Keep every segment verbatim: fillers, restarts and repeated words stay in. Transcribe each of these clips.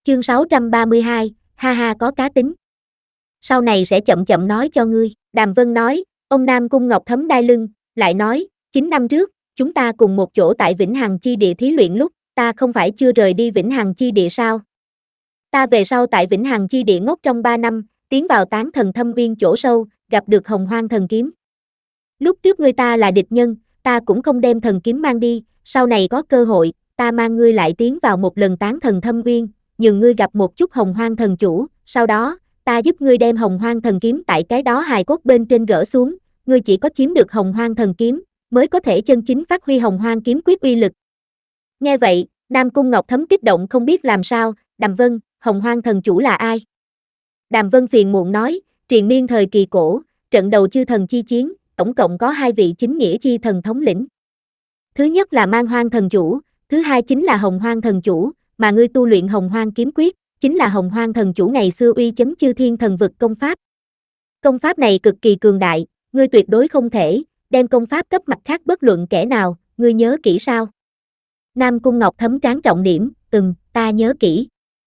Chương sáu trăm ba mươi hai, ha ha có cá tính. Sau này sẽ chậm chậm nói cho ngươi, Đàm Vân nói, ông Nam Cung Ngọc Thấm đai lưng, lại nói, chín năm trước, chúng ta cùng một chỗ tại Vĩnh Hằng Chi Địa thí luyện lúc, ta không phải chưa rời đi Vĩnh Hằng Chi Địa sao? Ta về sau tại Vĩnh Hằng Chi Địa ngốc trong ba năm, tiến vào tán thần thâm uyên chỗ sâu, gặp được Hồng Hoang thần kiếm. Lúc trước ngươi ta là địch nhân, ta cũng không đem thần kiếm mang đi, sau này có cơ hội, ta mang ngươi lại tiến vào một lần tán thần thâm uyên, nhường ngươi gặp một chút Hồng Hoang thần chủ, sau đó, ta giúp ngươi đem Hồng Hoang thần kiếm tại cái đó hài cốt bên trên gỡ xuống, ngươi chỉ có chiếm được Hồng Hoang thần kiếm, mới có thể chân chính phát huy Hồng Hoang kiếm quyết uy lực. Nghe vậy, Nam Cung Ngọc Thấm kích động không biết làm sao, Đàm Vân, Hồng Hoang thần chủ là ai? Đàm Vân phiền muộn nói, triền miên thời kỳ cổ, trận đầu chư thần chi chiến, tổng cộng có hai vị chính nghĩa chi thần thống lĩnh. Thứ nhất là Man Hoang thần chủ, thứ hai chính là Hồng Hoang thần chủ, mà ngươi tu luyện Hồng Hoang kiếm quyết, chính là Hồng Hoang thần chủ ngày xưa uy chấn chư thiên thần vực công pháp. Công pháp này cực kỳ cường đại, ngươi tuyệt đối không thể đem công pháp cấp mặt khác bất luận kẻ nào, ngươi nhớ kỹ sao? Nam Cung Ngọc Thấm tráng trọng điểm, ừm, ta nhớ kỹ.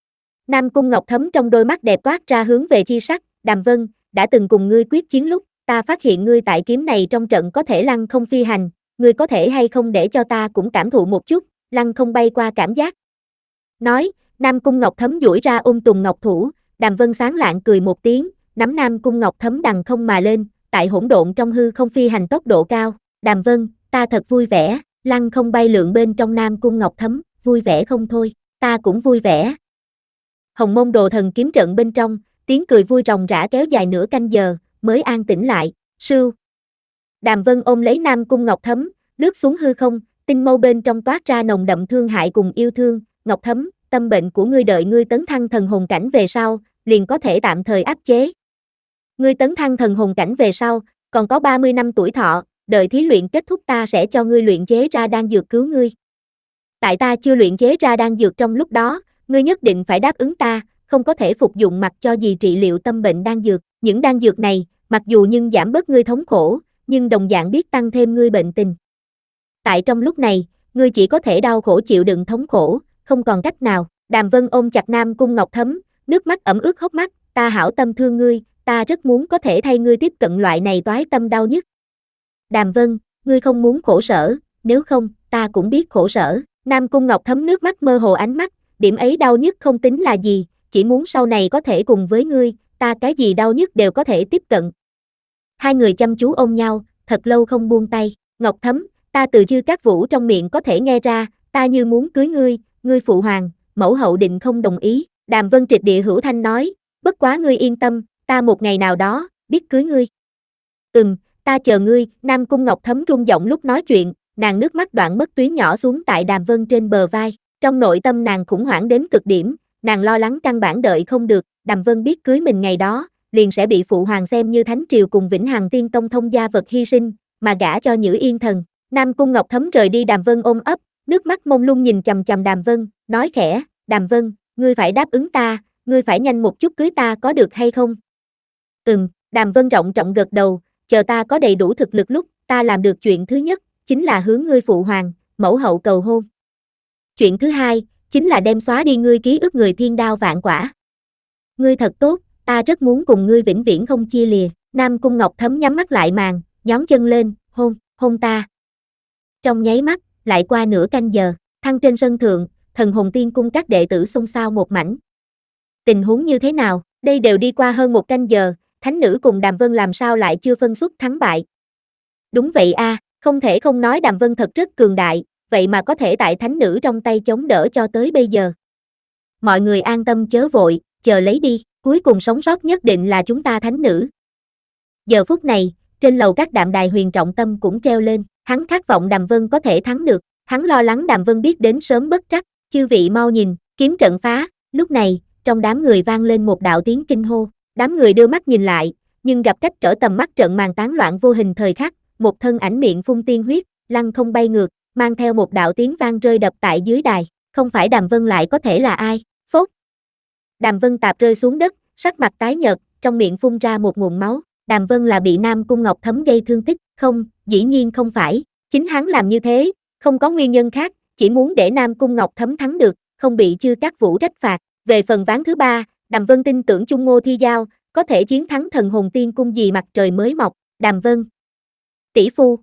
Nam Cung Ngọc Thấm trong đôi mắt đẹp toát ra hướng về chi sắc, Đàm Vân, đã từng cùng ngươi quyết chiến lúc, ta phát hiện ngươi tại kiếm này trong trận có thể lăng không phi hành, ngươi có thể hay không để cho ta cũng cảm thụ một chút, lăng không bay qua cảm giác. Nói, Nam Cung Ngọc Thấm duỗi ra ôm Tùng Ngọc thủ, Đàm Vân sáng lạng cười một tiếng, nắm Nam Cung Ngọc Thấm đằng không mà lên, tại hỗn độn trong hư không phi hành tốc độ cao, Đàm Vân, ta thật vui vẻ, lăng không bay lượn bên trong Nam Cung Ngọc Thấm, vui vẻ không thôi, ta cũng vui vẻ. Hồng Mông Đồ Thần kiếm trận bên trong, tiếng cười vui ròng rã kéo dài nửa canh giờ, mới an tĩnh lại, sưu. Đàm Vân ôm lấy Nam Cung Ngọc Thấm, lướt xuống hư không, tinh mâu bên trong toát ra nồng đậm thương hại cùng yêu thương, Ngọc Thấm, tâm bệnh của ngươi đợi ngươi tấn thăng thần hồn cảnh về sau, liền có thể tạm thời áp chế. Ngươi tấn thăng thần hồn cảnh về sau, còn có ba mươi năm tuổi thọ, đợi thí luyện kết thúc ta sẽ cho ngươi luyện chế ra đan dược cứu ngươi. Tại ta chưa luyện chế ra đan dược trong lúc đó, ngươi nhất định phải đáp ứng ta, không có thể phục dụng mặc cho gì trị liệu tâm bệnh đan dược, những đan dược này, mặc dù nhưng giảm bớt ngươi thống khổ, nhưng đồng dạng biết tăng thêm ngươi bệnh tình. Tại trong lúc này, ngươi chỉ có thể đau khổ chịu đựng thống khổ, không còn cách nào. Đàm Vân ôm chặt Nam Cung Ngọc Thấm, nước mắt ẩm ướt hốc mắt, ta hảo tâm thương ngươi, ta rất muốn có thể thay ngươi tiếp cận loại này toái tâm đau nhức. Đàm Vân, ngươi không muốn khổ sở, nếu không, ta cũng biết khổ sở. Nam Cung Ngọc Thấm nước mắt mơ hồ ánh mắt, điểm ấy đau nhức không tính là gì, chỉ muốn sau này có thể cùng với ngươi, ta cái gì đau nhức đều có thể tiếp cận. Hai người chăm chú ôm nhau, thật lâu không buông tay, Ngọc Thấm, ta từ Chư Cát Vũ trong miệng có thể nghe ra, ta như muốn cưới ngươi, ngươi phụ hoàng, mẫu hậu định không đồng ý, Đàm Vân triệt địa hữu thanh nói, bất quá ngươi yên tâm, ta một ngày nào đó, biết cưới ngươi. Ừm, ta chờ ngươi, Nam Cung Ngọc Thấm rung giọng lúc nói chuyện, nàng nước mắt đoạn mất tuyến nhỏ xuống tại Đàm Vân trên bờ vai, trong nội tâm nàng khủng hoảng đến cực điểm, nàng lo lắng căn bản đợi không được, Đàm Vân biết cưới mình ngày đó, liền sẽ bị phụ hoàng xem như thánh triều cùng Vĩnh Hằng Tiên Tông thông gia vật hy sinh, mà gả cho Nhữ Yên Thần. Nam Cung Ngọc Thấm rời đi Đàm Vân ôm ấp, nước mắt mông lung nhìn chằm chằm Đàm Vân, nói khẽ, Đàm Vân, ngươi phải đáp ứng ta, ngươi phải nhanh một chút cưới ta có được hay không? Ừm, Đàm Vân trọng trọng gật đầu, chờ ta có đầy đủ thực lực lúc, ta làm được chuyện thứ nhất, chính là hướng ngươi phụ hoàng, mẫu hậu cầu hôn. Chuyện thứ hai, chính là đem xóa đi ngươi ký ức người thiên đao vạn quả. Ngươi thật tốt, ta rất muốn cùng ngươi vĩnh viễn không chia lìa. Nam Cung Ngọc Thấm nhắm mắt lại màn, nhón chân lên, hôn, hôn ta. Trong nháy mắt, lại qua nửa canh giờ, thăng trên sân thượng, Thần Hồn Tiên Cung các đệ tử xôn xao một mảnh. Tình huống như thế nào, đây đều đi qua hơn một canh giờ, thánh nữ cùng Đàm Vân làm sao lại chưa phân xuất thắng bại. Đúng vậy a, à, không thể không nói Đàm Vân thật rất cường đại, vậy mà có thể tại thánh nữ trong tay chống đỡ cho tới bây giờ. Mọi người an tâm chớ vội, chờ lấy đi, cuối cùng sống sót nhất định là chúng ta thánh nữ. Giờ phút này, trên lầu các đạm đài Huyền Trọng Tâm cũng treo lên, hắn khát vọng Đàm Vân có thể thắng được, hắn lo lắng Đàm Vân biết đến sớm bất trắc, chư vị mau nhìn, kiếm trận phá, lúc này, trong đám người vang lên một đạo tiếng kinh hô, đám người đưa mắt nhìn lại, nhưng gặp cách trở tầm mắt trận màn tán loạn vô hình thời khắc, một thân ảnh miệng phun tiên huyết, lăng không bay ngược, mang theo một đạo tiếng vang rơi đập tại dưới đài, không phải Đàm Vân lại có thể là ai, phốt. Đàm Vân tạp rơi xuống đất, sắc mặt tái nhợt, trong miệng phun ra một nguồn máu, Đàm Vân là bị Nam Cung Ngọc Thấm gây thương tích, không, dĩ nhiên không phải, chính hắn làm như thế, không có nguyên nhân khác, chỉ muốn để Nam Cung Ngọc Thấm thắng được, không bị Chư Cát Vũ trách phạt, Về phần ván thứ ba, Đàm Vân tin tưởng Chung Ngô Thi Giao, có thể chiến thắng thần hồn tiên cung gì mặt trời mới mọc, Đàm Vân. Tỷ phu.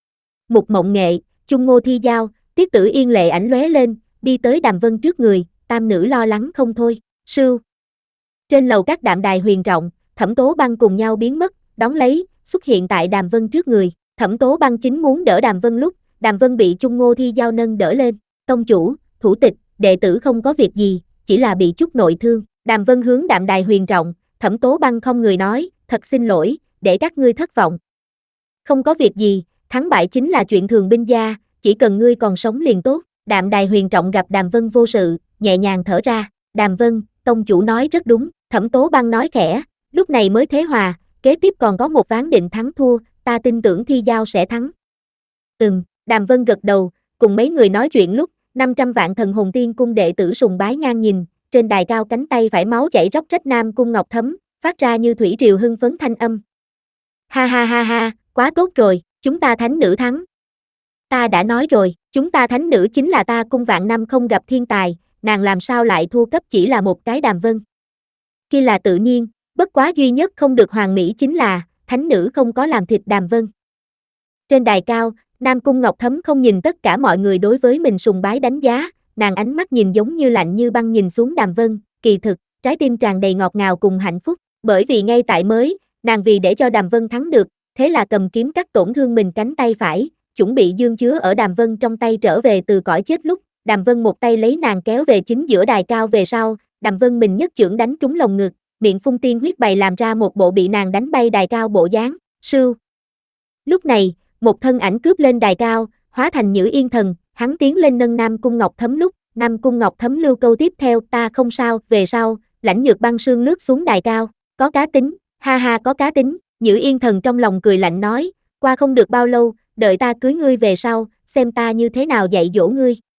Mục Mộng Nghệ, Chung Ngô Thi Giao, Tiết Tử Yên lệ ảnh lóe lên, đi tới Đàm Vân trước người, tam nữ lo lắng không thôi, sưu. Trên lầu các đạm đài huyền rộng, Thẩm Tố Băng cùng nhau biến mất, đón lấy, xuất hiện tại Đàm Vân trước người, Thẩm Tố Băng chính muốn đỡ Đàm Vân lúc, Đàm Vân bị Chung Ngô Thi Giao nâng đỡ lên, tông chủ, thủ tịch, đệ tử không có việc gì, chỉ là bị chút nội thương, Đàm Vân hướng đạm đài huyền rộng, Thẩm Tố Băng không người nói, thật xin lỗi, để các ngươi thất vọng. Không có việc gì, thắng bại chính là chuyện thường binh gia, chỉ cần ngươi còn sống liền tốt, đạm đài huyền trọng gặp Đàm Vân vô sự, nhẹ nhàng thở ra, Đàm Vân, tông chủ nói rất đúng, Thẩm Tố Băng nói khẽ, lúc này mới thế hòa, kế tiếp còn có một ván định thắng thua, ta tin tưởng Thi Giao sẽ thắng. Ừm, Đàm Vân gật đầu, cùng mấy người nói chuyện lúc, năm trăm vạn thần hồn tiên cung đệ tử sùng bái ngang nhìn, trên đài cao cánh tay phải máu chảy róc rách Nam Cung Ngọc Thấm, phát ra như thủy triều hưng phấn thanh âm. Ha ha ha ha, quá tốt rồi, chúng ta thánh nữ thắng. Ta đã nói rồi, chúng ta thánh nữ chính là ta cung vạn năm không gặp thiên tài, nàng làm sao lại thua cấp chỉ là một cái Đàm Vân. Kia là tự nhiên, bất quá duy nhất không được hoàn mỹ chính là, thánh nữ không có làm thịt Đàm Vân. Trên đài cao, Nam Cung Ngọc Thấm không nhìn tất cả mọi người đối với mình sùng bái đánh giá, nàng ánh mắt nhìn giống như lạnh như băng nhìn xuống Đàm Vân, kỳ thực, trái tim tràn đầy ngọt ngào cùng hạnh phúc, bởi vì ngay tại mới, nàng vì để cho Đàm Vân thắng được, thế là cầm kiếm cắt tổn thương mình cánh tay phải, chuẩn bị dương chứa ở Đàm Vân trong tay trở về từ cõi chết lúc, Đàm Vân một tay lấy nàng kéo về chính giữa đài cao về sau, Đàm Vân mình nhất chưởng đánh trúng lồng ngực, miệng phun tiên huyết bày làm ra một bộ bị nàng đánh bay đài cao bộ dáng, sưu. Lúc này, một thân ảnh cướp lên đài cao, hóa thành Nhữ Yên Thần, hắn tiến lên nâng Nam Cung Ngọc Thấm lúc, Nam Cung Ngọc Thấm lưu câu tiếp theo, ta không sao, về sau, lãnh nhược băng sương lướt xuống đài cao, có cá tính, ha ha có cá tính, Nhữ Yên Thần trong lòng cười lạnh nói, qua không được bao lâu, đợi ta cưới ngươi về sau, xem ta như thế nào dạy dỗ ngươi,